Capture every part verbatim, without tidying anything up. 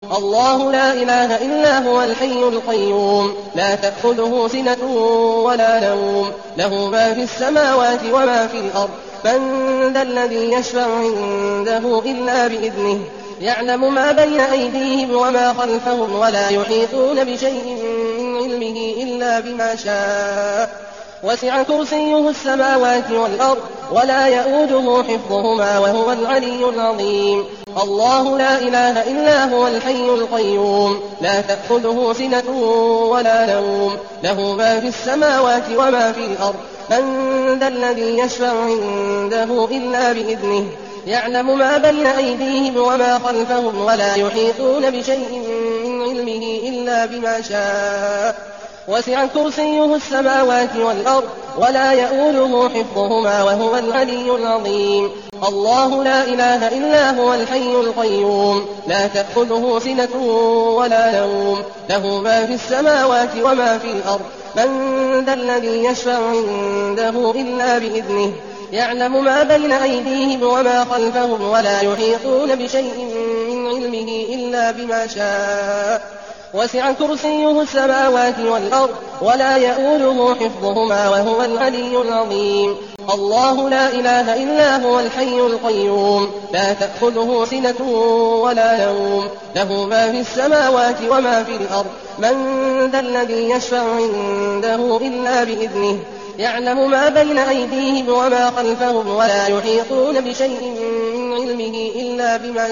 الله لا إله إلا هو الحي القيوم لا تأخذه سنة ولا نوم له ما في السماوات وما في الأرض من ذا الذي يشفع عنده إلا بإذنه يعلم ما بين أيديهم وما خلفهم ولا يحيطون بشيء من علمه إلا بما شاء وسع كرسيه السماوات والأرض ولا يؤوده حفظهما وهو العلي العظيم الله لا إله إلا هو الحي القيوم لا تأخذه سنة ولا نوم له ما في السماوات وما في الأرض من ذا الذي يشفع عنده إلا بإذنه يعلم ما بين أيديهم وما خلفهم ولا يحيطون بشيء من علمه إلا بما شاء وسع كرسيه السماوات والأرض ولا يؤوده حفظهما وهو العلي العظيم الله لا إله إلا هو الحي القيوم لا تأخذه سنة ولا نوم له ما في السماوات وما في الأرض من ذا الذي يشفع عنده إلا بإذنه يعلم ما بين أيديهم وما خلفهم ولا يحيطون بشيء من علمه إلا بما شاء وسع كرسيه السماوات والأرض ولا يؤوده حفظهما وهو العلي العظيم الله لا إله إلا هو الحي القيوم لا تأخذه سنة ولا نوم له ما في السماوات وما في الأرض من ذا الذي يشفع عنده إلا بإذنه يعلم ما بين أيديهم وما خلفهم ولا يحيطون بشيء من علمه إلا بما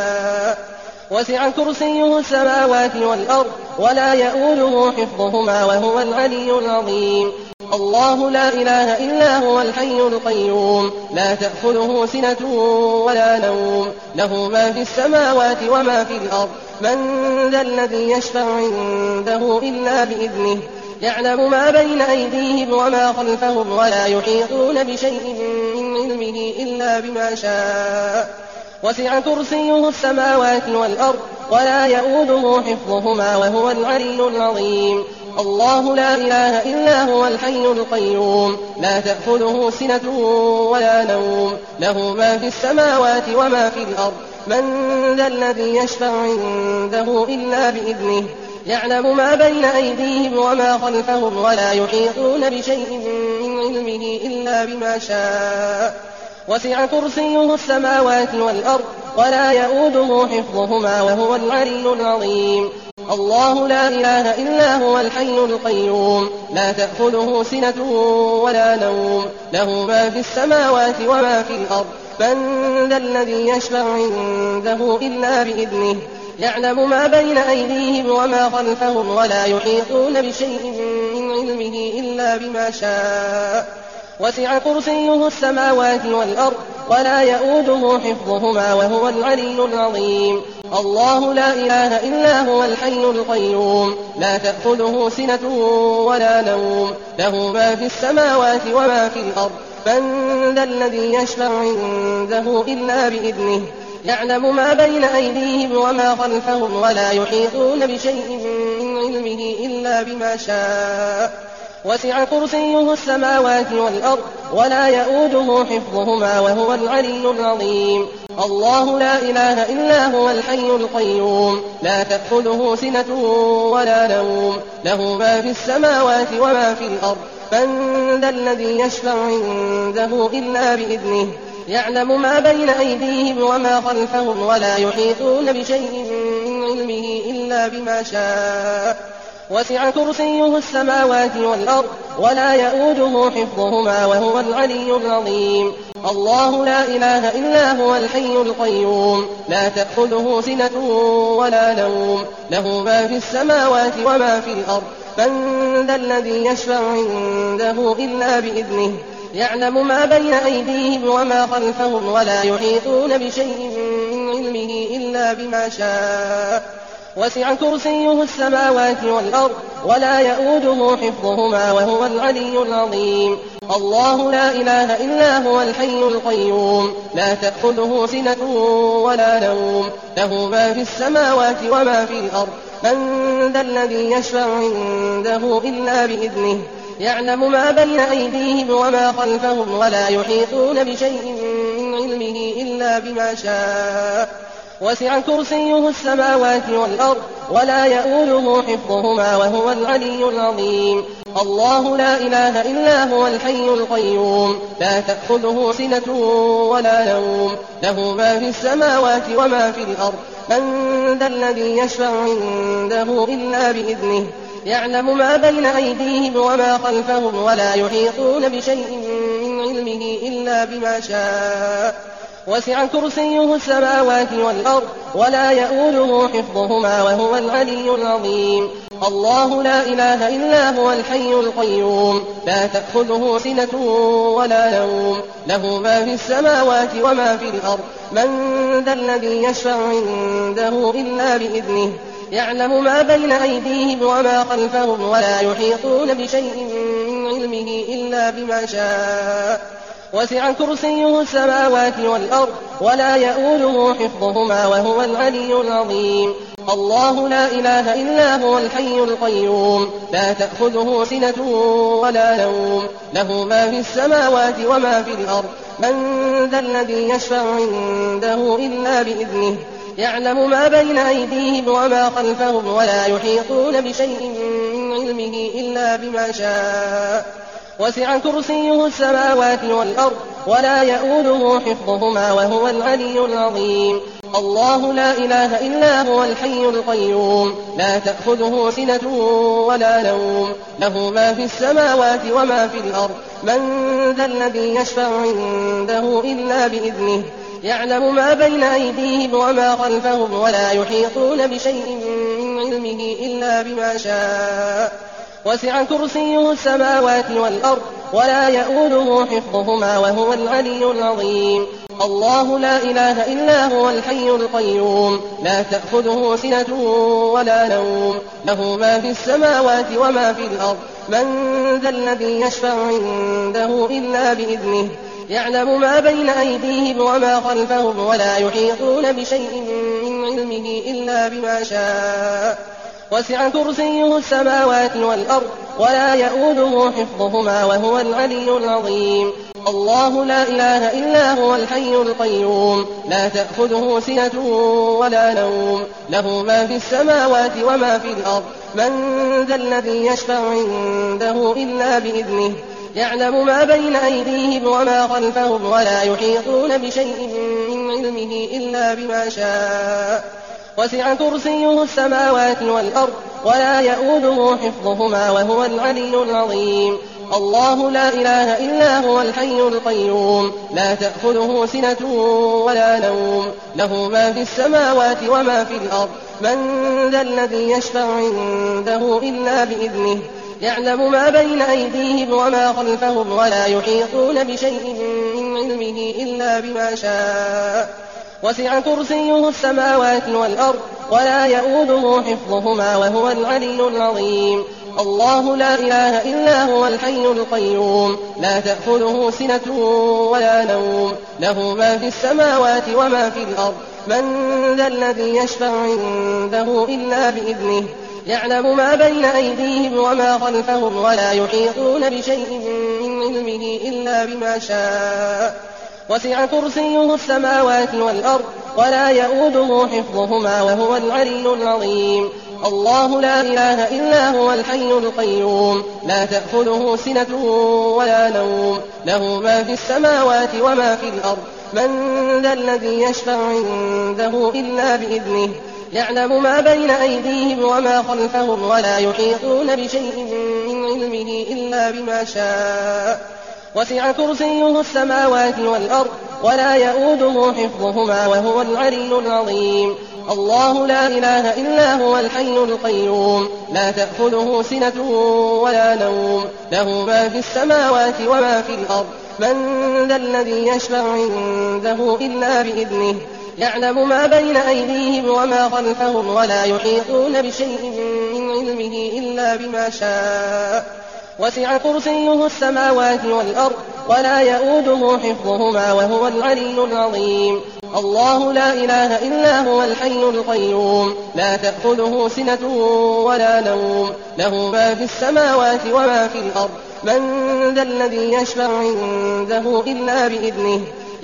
شاء وسع كرسيه السماوات والأرض ولا يؤوده حفظهما وهو العلي العظيم الله لا إله إلا هو الحي القيوم لا تأخذه سنة ولا نوم له ما في السماوات وما في الأرض من ذا الذي يشفع عنده إلا بإذنه يعلم ما بين أيديهم وما خلفهم ولا يحيطون بشيء من علمه إلا بما شاء وسع كرسيه السماوات والأرض ولا يؤوده حفظهما وهو العلي العظيم الله لا إله إلا هو الحي القيوم لا تأخذه سنة ولا نوم له ما في السماوات وما في الأرض من ذا الذي يشفع عنده إلا بإذنه يعلم ما بين أيديهم وما خلفهم ولا يحيطون بشيء من علمه إلا بما شاء وسع كرسيه السماوات والأرض ولا يؤوده حفظهما وهو العلي العظيم الله لا إله إلا هو الحي القيوم لا تأخذه سنة ولا نوم له ما في السماوات وما في الأرض من ذا الذي يشفع عنده إلا بإذنه يعلم ما بين أيديهم وما خلفهم ولا يحيطون بشيء من علمه إلا بما شاء وسع كرسيه السماوات والأرض ولا يؤوده حفظهما وهو العلي العظيم الله لا إله إلا هو الحي القيوم لا تأخذه سنة ولا نوم له ما في السماوات وما في الأرض من ذا الذي يشفع عنده إلا بإذنه يعلم ما بين أيديهم وما خلفهم ولا يحيطون بشيء من علمه إلا بما شاء وسع كرسيه السماوات والأرض ولا يؤوده حفظهما وهو العلي العظيم الله لا إله إلا هو الحي القيوم لا تأخذه سنة ولا نوم له ما في السماوات وما في الأرض من ذا الذي يشفع عنده إلا بإذنه يعلم ما بين أيديهم وما خلفهم ولا يحيطون بشيء من علمه إلا بما شاء وسع كرسيه السماوات والأرض ولا يؤوده حفظهما وهو العلي العظيم الله لا إله إلا هو الحي القيوم لا تأخذه سنة ولا نوم له ما في السماوات وما في الأرض من ذا الذي يشفع عنده إلا بإذنه يعلم ما بين أيديهم وما خلفهم ولا يحيطون بشيء من علمه إلا بما شاء وسع كرسيه السماوات والأرض ولا يؤوده حفظهما وهو العلي العظيم الله لا إله إلا هو الحي القيوم لا تأخذه سنة ولا نوم له ما في السماوات وما في الأرض من ذا الذي يشفع عنده إلا بإذنه يعلم ما بين أيديهم وما خلفهم ولا يحيطون بشيء من علمه إلا بما شاء وسع كرسيه السماوات والأرض ولا يئوده حفظهما وهو العلي العظيم الله لا إله إلا هو الحي القيوم لا تأخذه سنة ولا نوم له ما في السماوات وما في الأرض من ذا الذي يشفع عنده إلا بإذنه يعلم ما بين أيديهم وما خلفهم ولا يحيطون بشيء من علمه إلا بما شاء وسع كرسيه السماوات والأرض ولا يئوده حفظهما وهو العلي العظيم الله لا إله إلا هو الحي القيوم لا تأخذه سنة ولا نوم له ما في السماوات وما في الأرض من ذا الذي يشفع عنده إلا بإذنه يعلم ما بين أيديهم وما خلفهم ولا يحيطون بشيء من علمه إلا بما شاء وسع كرسيه السماوات والأرض ولا يئوده حفظهما وهو العلي العظيم الله لا إله إلا هو الحي القيوم لا تأخذه سنة ولا نوم له ما في السماوات وما في الأرض من ذا الذي يشفع عنده إلا بإذنه يعلم ما بين أيديهم وما خلفهم ولا يحيطون بشيء من علمه إلا بما شاء وسع كرسيه السماوات والأرض ولا يئوده حفظهما وهو العلي العظيم الله لا إله إلا هو الحي القيوم لا تأخذه سنة ولا نوم له ما في السماوات وما في الأرض من ذا الذي يشفع عنده إلا بإذنه يعلم ما بين أيديهم وما خلفهم ولا يحيطون بشيء من علمه إلا بما شاء وسع كرسيه السماوات والأرض ولا يئوده حفظهما وهو العلي العظيم الله لا إله إلا هو الحي القيوم لا تأخذه سنة ولا نوم له ما في السماوات وما في الأرض من ذا الذي يشفع عنده إلا بإذنه يعلم ما بين أيديهم وما خلفهم ولا يحيطون بشيء من علمه إلا بما شاء وسع كرسيه السماوات والأرض ولا يئوده حفظهما وهو العلي العظيم الله لا إله إلا هو الحي القيوم لا تأخذه سنة ولا نوم له ما في السماوات وما في الأرض من ذا الذي يشفع عنده إلا بإذنه يعلم ما بين أيديهم وما خلفهم ولا يحيطون بشيء من علمه إلا بما شاء وسع كرسيه السماوات والأرض ولا يئوده حفظهما وهو العلي العظيم الله لا إله إلا هو الحي القيوم لا تأخذه سنة ولا نوم له ما في السماوات وما في الأرض من ذا الذي يشفع عنده إلا بإذنه يعلم ما بين أيديهم وما خلفهم ولا يحيطون بشيء من علمه إلا بما شاء وسع كرسيه السماوات والأرض ولا يئوده حفظهما وهو العلي العظيم الله لا إله إلا هو الحي القيوم لا تأخذه سنة ولا نوم له ما في السماوات وما في الأرض من ذا الذي يشفع عنده إلا بإذنه يعلم ما بين أيديهم وما خلفهم ولا يحيطون بشيء من علمه إلا بما شاء وسع كرسيه السماوات والأرض ولا يئوده حفظهما وهو العلي العظيم الله لا إله إلا هو الحي القيوم لا تأخذه سنة ولا نوم له ما في السماوات وما في الأرض من ذا الذي يشفع عنده إلا بإذنه يعلم ما بين أيديهم وما خلفهم ولا يحيطون بشيء من علمه إلا بما شاء وسع كرسيه السماوات والأرض ولا يئوده حفظهما وهو العلي العظيم الله لا إله إلا هو الحي القيوم لا تأخذه سنة ولا نوم له ما في السماوات وما في الأرض من ذا الذي يشفع عنده إلا بإذنه يعلم ما بين أيديهم وما خلفهم ولا يحيطون بشيء من علمه إلا بما شاء وسع كرسيه السماوات والأرض ولا يئوده حفظهما وهو العلي العظيم الله لا إله إلا هو الحي القيوم لا تأخذه سنة ولا نوم له ما في السماوات وما في الأرض من ذا الذي يشفع عنده إلا بإذنه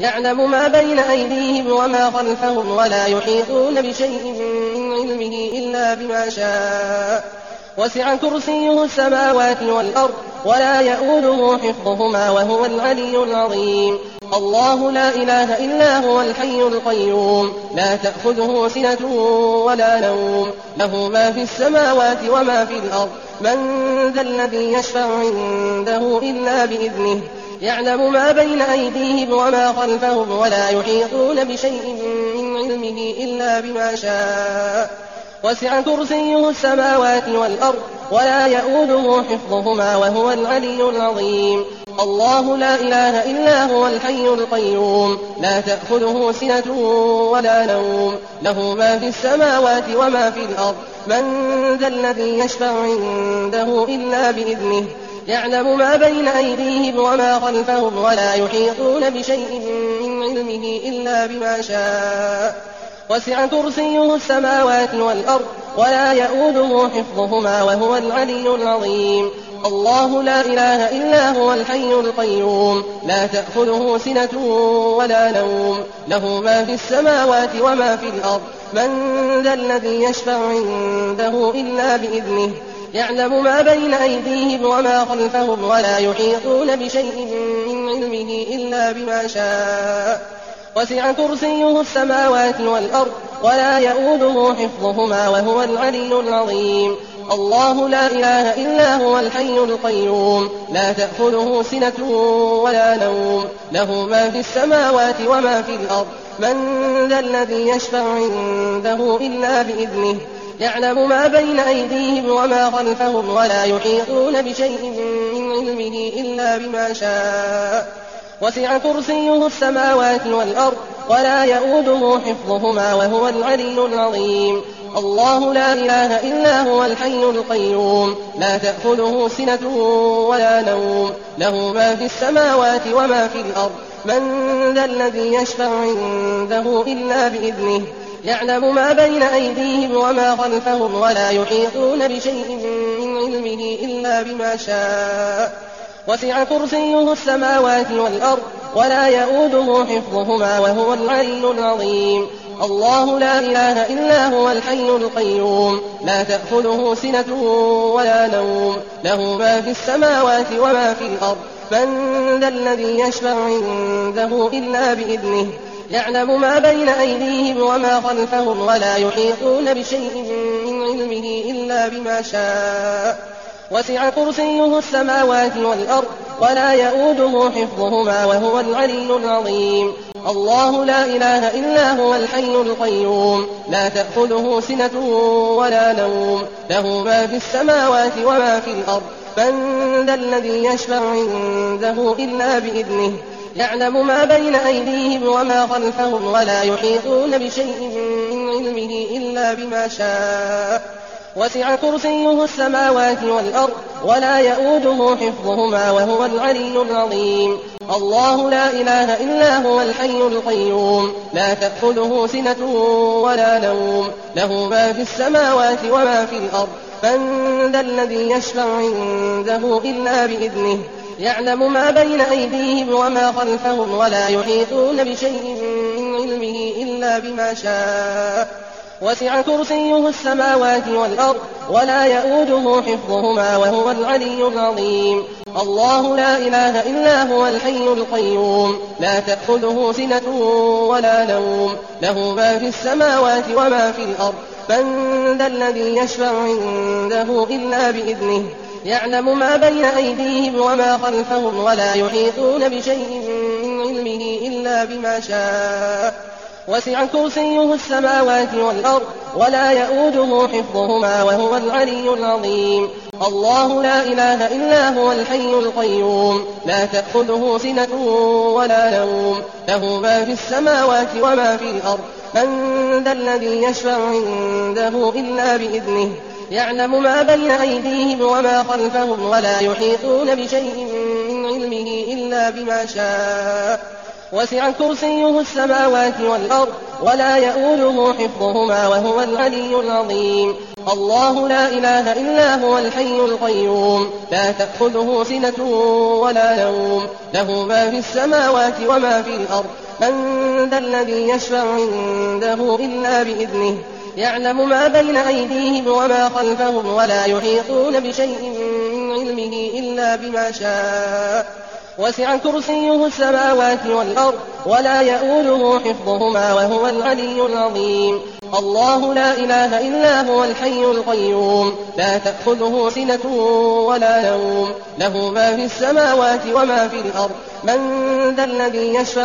يعلم ما بين أيديهم وما خلفهم ولا يحيطون بشيء من علمه إلا بما شاء وسع كرسيه السماوات والأرض ولا يئوده حفظهما وهو العلي العظيم الله لا إله إلا هو الحي القيوم لا تأخذه سنة ولا نوم له ما في السماوات وما في الأرض من ذا الذي يشفع عنده إلا بإذنه يعلم ما بين أيديهم وما خلفهم ولا يحيطون بشيء من علمه إلا بما شاء وسع كرسيه السماوات والأرض ولا يئوده حفظهما وهو العلي العظيم الله لا إله إلا هو الحي القيوم لا تأخذه سنة ولا نوم له ما في السماوات وما في الأرض من ذا الذي يشفع عنده إلا بإذنه يعلم ما بين أيديهم وما خلفهم ولا يحيطون بشيء من علمه إلا بما شاء وسع كرسيه السماوات والأرض ولا يئوده حفظهما وهو العلي العظيم الله لا إله إلا هو الحي القيوم لا تأخذه سنة ولا نوم له ما في السماوات وما في الأرض من ذا الذي يشفع عنده إلا بإذنه يعلم ما بين أيديهم وما خلفهم ولا يحيطون بشيء من علمه إلا بما شاء وسع كرسيه السماوات والأرض ولا يئوده حفظهما وهو العلي العظيم الله لا إله إلا هو الحي القيوم لا تأخذه سنة ولا نوم له ما في السماوات وما في الأرض من ذا الذي يشفع عنده إلا بإذنه يعلم ما بين أيديهم وما خلفهم ولا يحيطون بشيء من علمه إلا بما شاء وسع كرسيه السماوات والأرض ولا يئوده حفظهما وهو العلي العظيم الله لا إله إلا هو الحي القيوم لا تأخذه سنة ولا نوم له ما في السماوات وما في الأرض من ذا الذي يشفع عنده إلا بإذنه يعلم ما بين أيديهم وما خلفهم ولا يحيطون بشيء من علمه إلا بما شاء وسع كرسيه السماوات والأرض ولا يئوده حفظهما وهو العلي العظيم الله لا إله إلا هو الحي القيوم لا تأخذه سنة ولا نوم له ما في السماوات وما في الأرض من ذا الذي يشفع عنده إلا بإذنه يعلم ما بين أيديهم وما خلفهم ولا يحيطون بشيء من علمه إلا بما شاء وسع كرسيه السماوات والأرض ولا يئوده حفظهما وهو العلي العظيم الله لا إله إلا هو الحي القيوم لا تأخذه سنة ولا نوم له ما في السماوات وما في الأرض من ذا الذي يشفع عنده إلا بإذنه يعلم ما بين أيديهم وما خلفهم ولا يحيطون بشيء من علمه إلا بما شاء وسع كرسيه السماوات والأرض ولا يئوده حفظهما وهو العلي العظيم الله لا إله إلا هو الحي القيوم لا تأخذه سنة ولا نوم له ما في السماوات وما في الأرض من ذا الذي يشفع عنده إلا بإذنه يعلم ما بين أيديهم وما خلفهم ولا يحيطون بشيء من علمه إلا بما شاء وسع كرسيه السماوات والأرض ولا يئوده حفظهما وهو العلي العظيم الله لا إله إلا هو الحي القيوم لا تأخذه سنة ولا نوم له ما في السماوات وما في الأرض من ذا الذي يشفع عنده إلا بإذنه يعلم ما بين أيديهم وما خلفهم ولا يحيطون بشيء من علمه إلا بما شاء وسع كرسيه السماوات والأرض ولا يئوده حفظهما وهو العلي العظيم الله لا إله إلا هو الحي القيوم لا تأخذه سنة ولا نوم له ما في السماوات وما في الأرض من ذا الذي يشفع عنده إلا بإذنه يعلم ما بين أيديهم وما خلفهم ولا يحيطون بشيء من علمه إلا بما شاء وسع كرسيه السماوات والأرض ولا يئوده حفظهما وهو العلي العظيم الله لا إله إلا هو الحي القيوم لا تأخذه سنة ولا نوم له ما في السماوات وما في الأرض من ذا الذي يشفع عنده إلا بإذنه يعلم ما بين أيديهم وما خلفهم ولا يحيطون بشيء من علمه إلا بما شاء وسع كرسيه السماوات والأرض ولا يؤوده حفظهما وهو العلي العظيم الله لا إله إلا هو الحي القيوم لا تأخذه سنة ولا نوم له ما في السماوات وما في الأرض من ذا الذي يشفع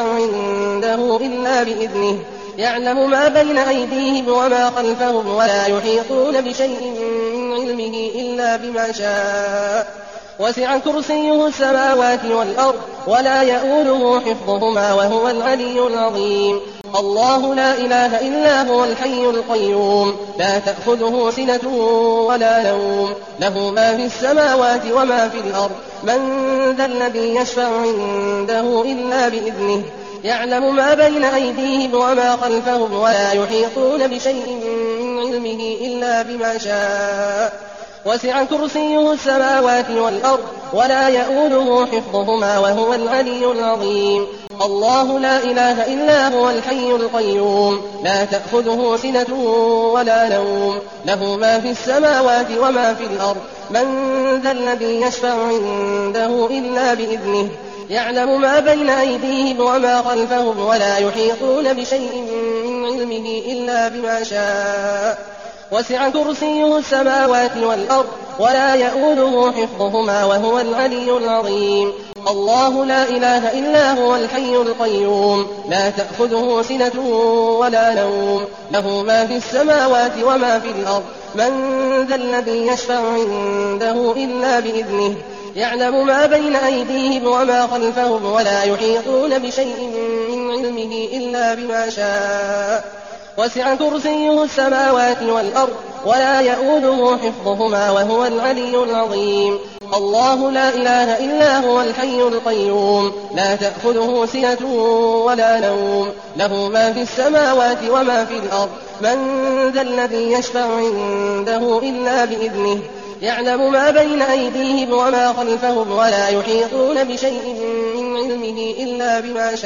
عنده إلا بإذنه يعلم ما بين أيديهم وما خلفهم ولا يحيطون بشيء من علمه إلا بما شاء وسع كرسيه السماوات والأرض ولا يؤوده حفظهما وهو العلي العظيم الله لا إله إلا هو الحي القيوم لا تأخذه سنة ولا نوم له ما في السماوات وما في الأرض من ذا الذي يشفع عنده إلا بإذنه يعلم ما بين أيديهم وما خلفهم ولا يحيطون بشيء من علمه إلا بما شاء وسع كرسيه السماوات والأرض ولا يؤوده حفظهما وهو العلي العظيم الله لا إله إلا هو الحي القيوم لا تأخذه سنة ولا نوم له ما في السماوات وما في الأرض من ذا الذي يشفع عنده إلا بإذنه يعلم ما بين أيديهم وما خلفهم ولا يحيطون بشيء من علمه إلا بما شاء وسع كرسيه السماوات والأرض ولا يؤوده حفظهما وهو العلي العظيم الله لا إله إلا هو الحي القيوم لا تأخذه سنة ولا نوم له ما في السماوات وما في الأرض من ذا الذي يشفع عنده إلا بإذنه يعلم ما بين أيديهم وما خلفهم ولا يحيطون بشيء من علمه إلا بما شاء وسع كرسيه السماوات والأرض ولا يؤوده حفظهما وهو العلي العظيم الله لا إله إلا هو الحي القيوم لا تأخذه سنة ولا نوم له ما في السماوات وما في الأرض من ذا الذي يشفع عنده إلا بإذنه يعلم ما بين أيديهم وما خلفهم ولا يحيطون بشيء من علمه إلا بما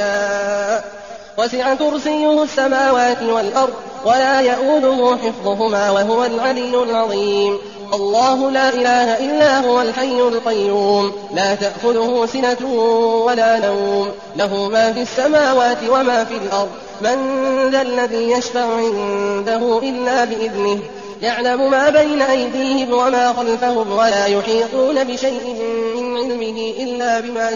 شاء وسع كرسيه السماوات والأرض ولا يؤوده حفظهما وهو العلي العظيم الله لا إله إلا هو الحي القيوم لا تأخذه سنة ولا نوم له ما في السماوات وما في الأرض من ذا الذي يشفع عنده إلا بإذنه يعلم ما بين أيديهم وما خلفهم ولا يحيطون بشيء من علمه إلا بما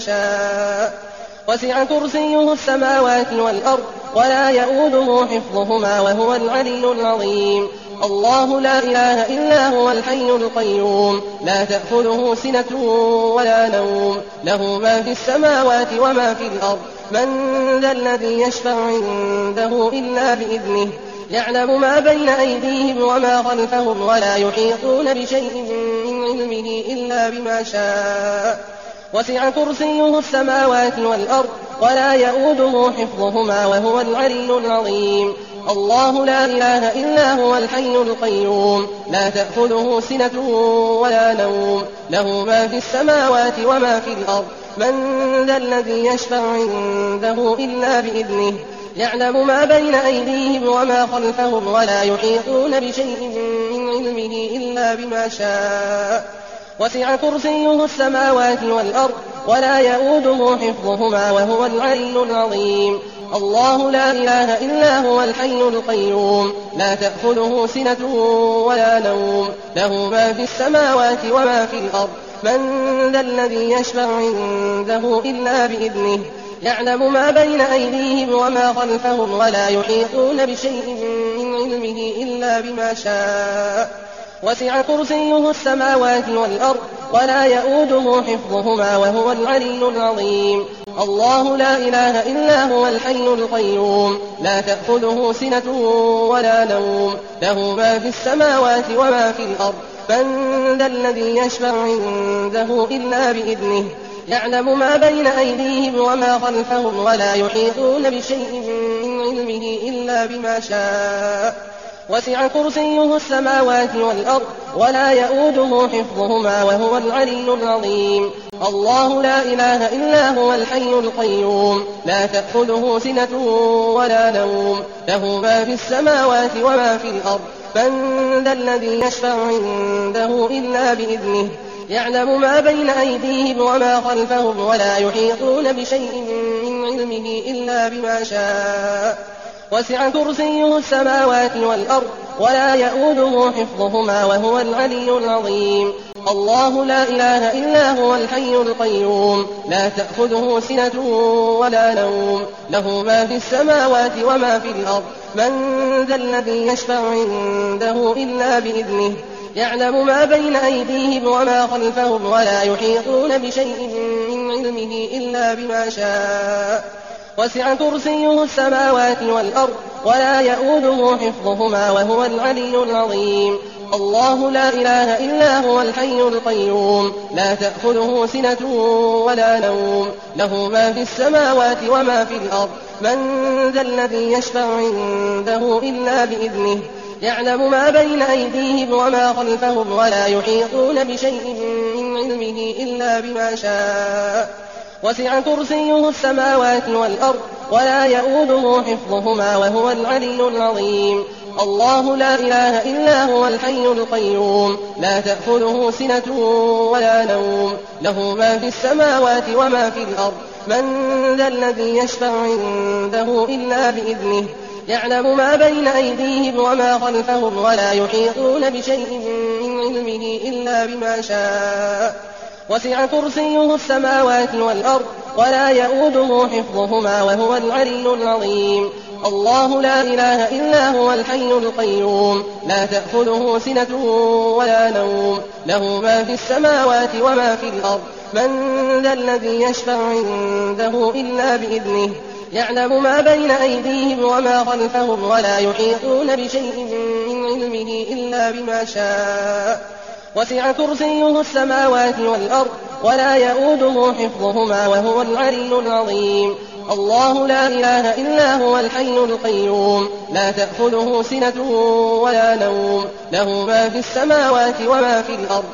شاء وسع كرسيه السماوات والأرض ولا يؤوده حفظهما وهو العلي العظيم الله لا إله إلا هو الحي القيوم لا تأخذه سنة ولا نوم له ما في السماوات وما في الأرض من ذا الذي يشفع عنده إلا بإذنه يعلم ما بين أيديهم وما خلفهم ولا يحيطون بشيء من علمه إلا بما شاء وسع كرسيه السماوات والأرض ولا يؤوده حفظهما وهو العلي العظيم الله لا إله إلا هو الحي القيوم لا تأخذه سنة ولا نوم له ما في السماوات وما في الأرض من ذا الذي يشفع عنده إلا بإذنه يعلم ما بين أيديهم وما خلفهم ولا يحيطون بشيء من علمه إلا بما شاء وسع كرسيه السماوات والأرض ولا يؤوده حفظهما وهو العلي العظيم الله لا إله إلا هو الحي القيوم لا تأخذه سنة ولا نوم له ما في السماوات وما في الأرض من ذا الذي يشفع عنده إلا بإذنه يعلم ما بين أيديهم وما خلفهم ولا يحيطون بشيء من علمه إلا بما شاء وسع كرسيه السماوات والأرض ولا يؤوده حفظهما وهو العلي العظيم الله لا إله إلا هو الحي القيوم لا تأخذه سنة ولا نوم له ما في السماوات وما في الأرض من ذا الذي يشفع عنده إلا بإذنه يعلم ما بين أيديهم وما خلفهم ولا يحيطون بشيء من علمه إلا بما شاء وسع كرسيه السماوات والأرض ولا يئوده حفظهما وهو العلي العظيم. الله لا إله إلا هو الحي القيوم لا تأخذه سنة ولا نوم له ما في السماوات وما في الأرض من ذا الذي يشفع عنده إلا بإذنه يعلم ما بين أيديهم وما خلفهم ولا يحيطون بشيء من علمه إلا بما شاء وسع كرسيه السماوات والأرض ولا يئوده حفظهما وهو العلي العظيم. الله لا إله إلا هو الحي القيوم لا تأخذه سنة ولا نوم له ما في السماوات وما في الأرض من ذا الذي يشفع عنده إلا بإذنه يعلم ما بين أيديهم وما خلفهم ولا يحيطون بشيء من علمه إلا بما شاء وسع كرسيه السماوات والأرض ولا يئوده حفظهما وهو العلي العظيم. الله لا إله إلا هو الحي القيوم لا تأخذه سنة ولا نوم له ما في السماوات وما في الأرض من ذا الذي يشفع عنده إلا بإذنه يعلم ما بين أيديهم وما خلفهم ولا يحيطون بشيء من علمه إلا بما شاء وسع كرسيه السماوات والأرض ولا يئوده حفظهما وهو العلي العظيم. الله لا إله إلا هو الحي القيوم لا تأخذه سنة ولا نوم له ما في السماوات وما في الأرض من ذا الذي يشفع عنده إلا بإذنه يعلم ما بين أيديهم وما خلفهم ولا يحيطون بشيء من علمه إلا بما شاء وسع كرسيه السماوات والأرض ولا يئوده حفظهما وهو العلي العظيم. الله لا إله إلا هو الحي القيوم لا تأخذه سنة ولا نوم له ما في السماوات وما في الأرض من ذا الذي يشفع عنده إلا بإذنه يعلم ما بين أيديهم وما خلفهم ولا يحيطون بشيء من علمه إلا بما شاء وسع كرسيه السماوات والأرض ولا يئوده حفظهما وهو العلي العظيم. الله لا إله إلا هو الحي القيوم لا تأخذه سنة ولا نوم له ما في السماوات وما في الأرض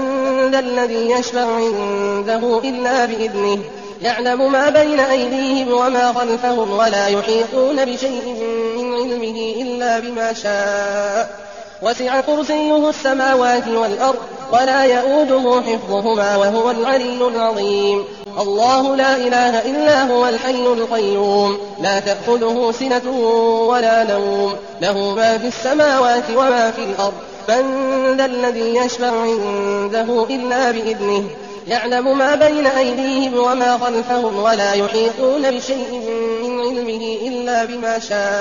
من ذا الذي يشفع عنده إلا بإذنه يعلم ما بين أيديهم وما خلفهم ولا يحيطون بشيء من علمه إلا بما شاء وسع كرسيه السماوات والأرض ولا يئوده حفظهما وهو العلي العظيم. الله لا إله إلا هو الحي القيوم لا تأخذه سنة ولا نوم له ما في السماوات وما في الأرض من ذا الذي يشفع عنده إلا بإذنه يعلم ما بين أيديهم وما خلفهم ولا يحيطون بشيء من علمه إلا بما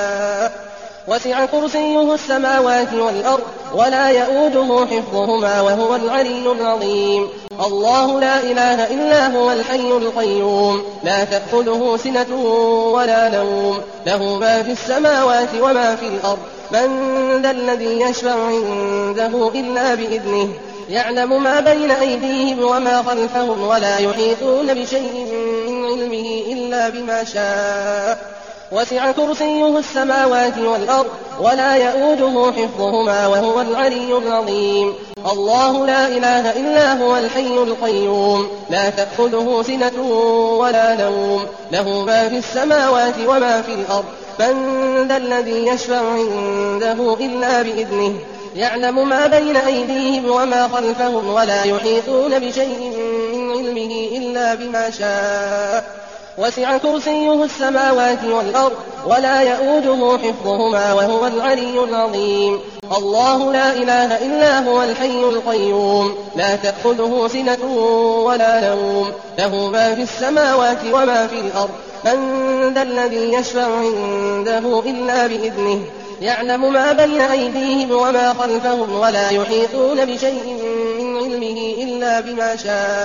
شاء وسع كرسيه السماوات والأرض ولا يئوده حفظهما وهو العلي العظيم. الله لا إله إلا هو الحي القيوم لا تأخذه سنة ولا نوم له ما في السماوات وما في الأرض من ذا الذي يشفع عنده إلا بإذنه يعلم ما بين أيديهم وما خلفهم ولا يحيطون بشيء من علمه إلا بما شاء وسع كرسيه السماوات والأرض ولا يئوده حفظهما وهو العلي العظيم. الله لا إله إلا هو الحي القيوم لا تأخذه سنة ولا نوم له ما في السماوات وما في الأرض من ذا الذي يشفع عنده إلا بإذنه يعلم ما بين أيديهم وما خلفهم ولا يحيطون بشيء من علمه إلا بما شاء وسع كرسيه السماوات والأرض ولا يئوده حفظهما وهو العلي العظيم. الله لا إله إلا هو الحي القيوم لا تأخذه سنة ولا نوم له ما في السماوات وما في الأرض من ذا الذي يشفع عنده إلا بإذنه يعلم ما بين أيديهم وما خلفهم ولا يحيطون بشيء من علمه إلا بما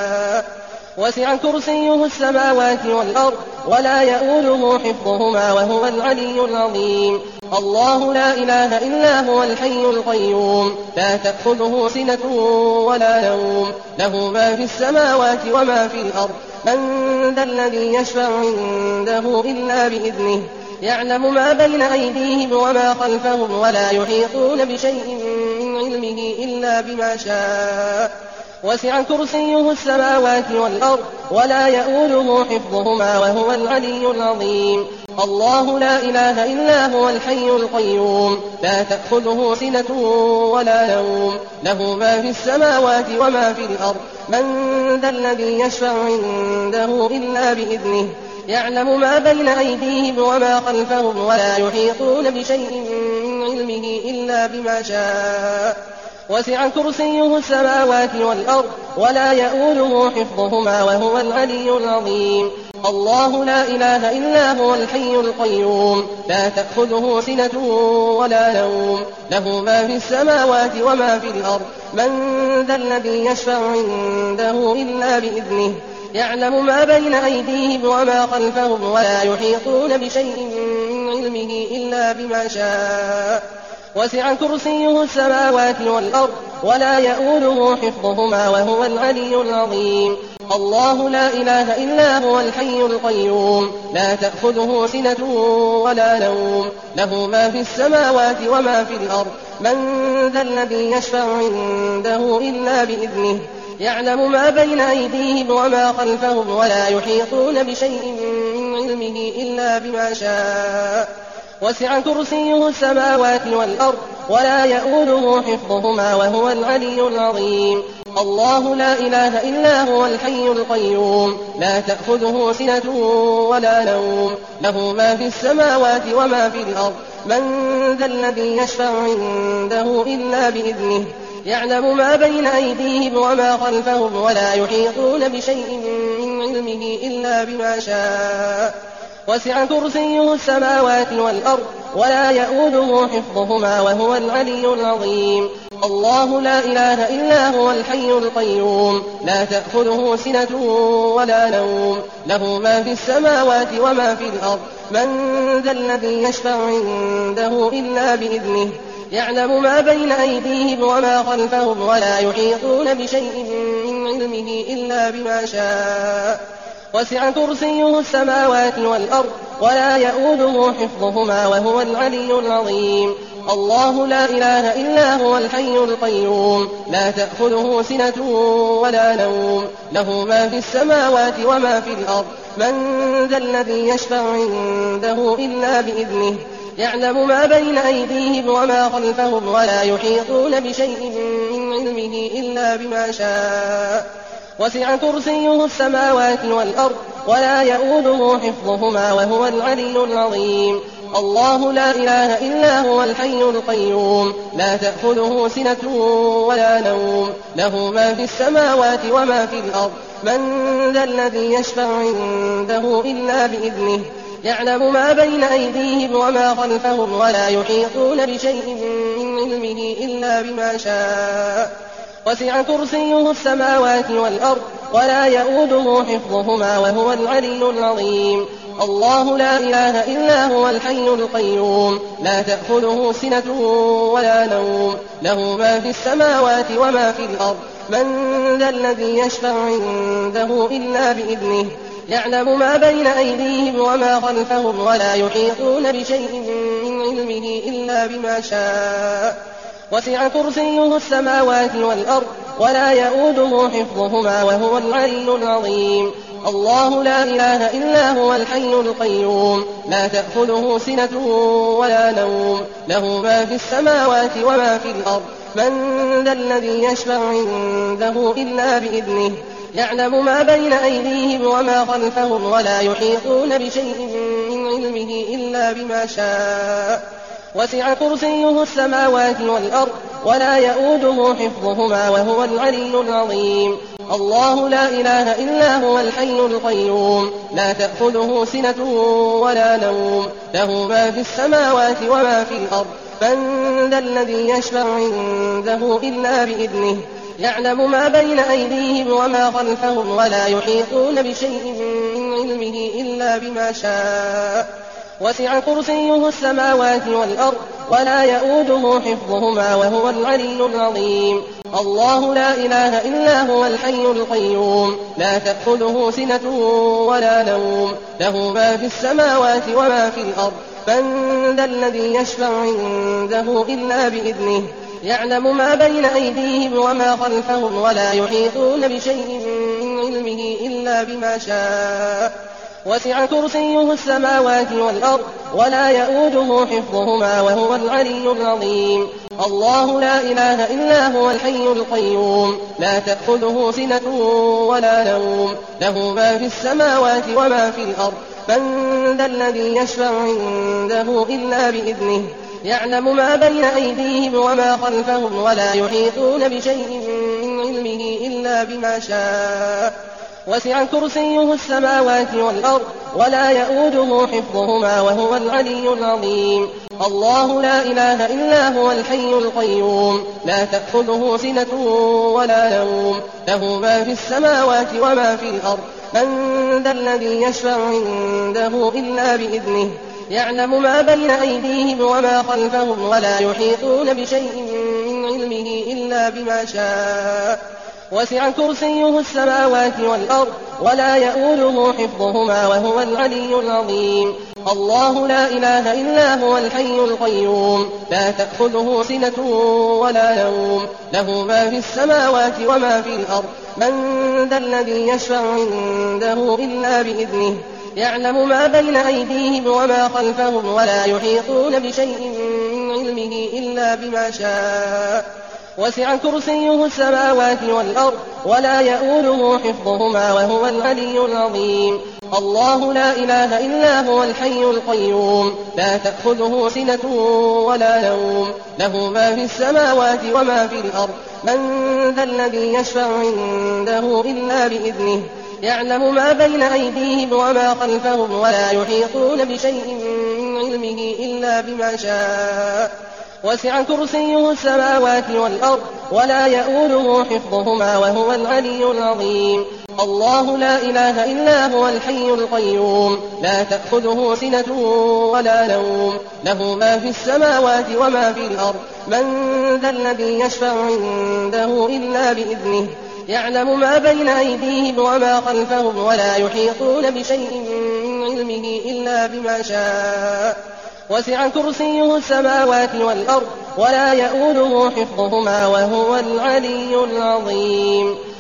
شاء وسع كرسيه السماوات والأرض ولا يئوده حفظهما وهو العلي العظيم. الله لا إله إلا هو الحي القيوم لا تأخذه سنة ولا نوم له ما في السماوات وما في الأرض من ذا الذي يشفع عنده إلا بإذنه يعلم ما بين أيديهم وما خلفهم ولا يحيطون بشيء من علمه إلا بما شاء وسع كرسيه السماوات والأرض ولا يئوده حفظهما وهو العلي العظيم الله لا إله إلا هو الحي القيوم لا تأخذه سنة ولا نوم له ما في السماوات وما في الأرض من ذا الذي يشفع عنده إلا بإذنه يعلم ما بين أيديهم وما خلفهم ولا يحيطون بشيء من علمه إلا بما شاء وسع كرسيه السماوات والأرض ولا يئوده حفظهما وهو العلي العظيم الله لا إله إلا هو الحي القيوم لا تأخذه سنة ولا نوم له ما في السماوات وما في الأرض من ذا الذي يشفع عنده إلا بإذنه يعلم ما بين أيديهم وما خلفهم ولا يحيطون بشيء من علمه إلا بما شاء وسع كرسيه السماوات والأرض ولا يئوده حفظهما وهو العلي العظيم الله لا إله إلا هو الحي القيوم لا تأخذه سنة ولا نوم له ما في السماوات وما في الأرض من ذا الذي يشفع عنده إلا بإذنه يعلم ما بين أيديهم وما خلفهم ولا يحيطون بشيء من علمه إلا بما شاء وسع كرسيه السماوات والأرض ولا يئوده حفظهما وهو العلي العظيم الله لا إله إلا هو الحي القيوم لا تأخذه سنة ولا نوم له ما في السماوات وما في الأرض من ذا الذي يشفع عنده إلا بإذنه يعلم ما بين أيديهم وما خلفهم ولا يحيطون بشيء من علمه إلا بما شاء وسع كرسيه السماوات والأرض ولا يئوده حفظهما وهو العلي العظيم الله لا إله إلا هو الحي القيوم لا تأخذه سنة ولا نوم له ما في السماوات وما في الأرض من ذا الذي يشفع عنده إلا بإذنه يعلم ما بين أيديهم وما خلفهم ولا يحيطون بشيء من علمه إلا بما شاء وسع كرسيه السماوات والأرض ولا يئوده حفظهما وهو العلي العظيم الله لا إله إلا هو الحي القيوم لا تأخذه سنة ولا نوم له ما في السماوات وما في الأرض من ذا الذي يشفع عنده إلا بإذنه يعلم ما بين أيديهم وما خلفهم ولا يحيطون بشيء من علمه إلا بما شاء وسع كرسيه السماوات والأرض ولا يئوده حفظهما وهو العلي العظيم الله لا إله إلا هو الحي القيوم لا تأخذه سنة ولا نوم له ما في السماوات وما في الأرض من ذا الذي يشفع عنده إلا بإذنه يعلم ما بين أيديهم وما خلفهم ولا يحيطون بشيء من علمه إلا بما شاء وسع كرسيه السماوات والأرض ولا يئوده حفظهما وهو العلي العظيم الله لا إله إلا هو الحي القيوم لا تأخذه سنة ولا نوم له ما في السماوات وما في الأرض من ذا الذي يشفع عنده إلا بإذنه يعلم ما بين أيديهم وما خلفهم ولا يحيطون بشيء من علمه إلا بما شاء وسع كرسيه السماوات والأرض ولا يئوده حفظهما وهو العلي العظيم الله لا إله إلا هو الحي القيوم لا تأخذه سنة ولا نوم له ما في السماوات وما في الأرض من ذا الذي يشفع عنده إلا بإذنه يعلم ما بين أيديهم وما خلفهم ولا يحيطون بشيء من علمه إلا بما شاء وسع كرسيه السماوات والأرض ولا يئوده حفظهما وهو العلي العظيم الله لا إله إلا هو الحي القيوم لا تأخذه سنة ولا نوم له ما في السماوات وما في الأرض من ذا الذي يشفع عنده إلا بإذنه يعلم ما بين أيديهم وما خلفهم ولا يحيطون بشيء من علمه إلا بما شاء وسع كرسيه السماوات والأرض ولا يئوده حفظهما وهو العلي العظيم الله لا إله إلا هو الحي القيوم لا تأخذه سنة ولا نوم له ما في السماوات وما في الأرض من ذا الذي يشفع عنده إلا بإذنه يعلم ما بين أيديهم وما خلفهم ولا يحيطون بشيء من علمه إلا بما شاء وسع كرسيه السماوات والأرض ولا يئوده حفظهما وهو العلي العظيم الله لا إله إلا هو الحي القيوم لا تأخذه سنة ولا نوم له ما في السماوات وما في الأرض من ذا الذي يشفع عنده إلا بإذنه يعلم ما بين أيديهم وما خلفهم ولا يحيطون بشيء من علمه إلا بما شاء وسع كرسيه السماوات والأرض ولا يئوده حفظهما وهو العلي العظيم الله لا إله إلا هو الحي القيوم لا تأخذه سنة ولا نوم له ما في السماوات وما في الأرض من ذا الذي يشفع عنده إلا بإذنه يعلم ما بين أيديهم وما خلفهم ولا يحيطون بشيء من علمه إلا بما شاء وسع كرسيه السماوات والأرض ولا يئوده حفظهما وهو العلي العظيم الله لا إله إلا هو الحي القيوم لا تأخذه سنة ولا نوم له ما في السماوات وما في الأرض من ذا الذي يشفع عنده إلا بإذنه يعلم ما بين أيديهم وما خلفهم ولا يحيطون بشيء من علمه إلا بما شاء وسع كرسيه السماوات والأرض ولا يئوده حفظهما وهو العلي العظيم الله لا إله إلا هو الحي القيوم لا تأخذه سنة ولا نوم له ما في السماوات وما في الأرض من ذا الذي يشفع عنده إلا بإذنه يعلم ما بين أيديهم وما خلفهم ولا يحيطون بشيء من علمه إلا بما شاء وسع كرسيه السماوات والأرض ولا يئوده حفظهما وهو العلي العظيم الله لا إله إلا هو الحي القيوم لا تأخذه سنة ولا نوم له ما في السماوات وما في الأرض من ذا الذي يشفع عنده إلا بإذنه يعلم ما بين أيديهم وما خلفهم ولا يحيطون بشيء من علمه إلا بما شاء وسع كرسيه السماوات والأرض ولا يئوده حفظهما وهو العلي العظيم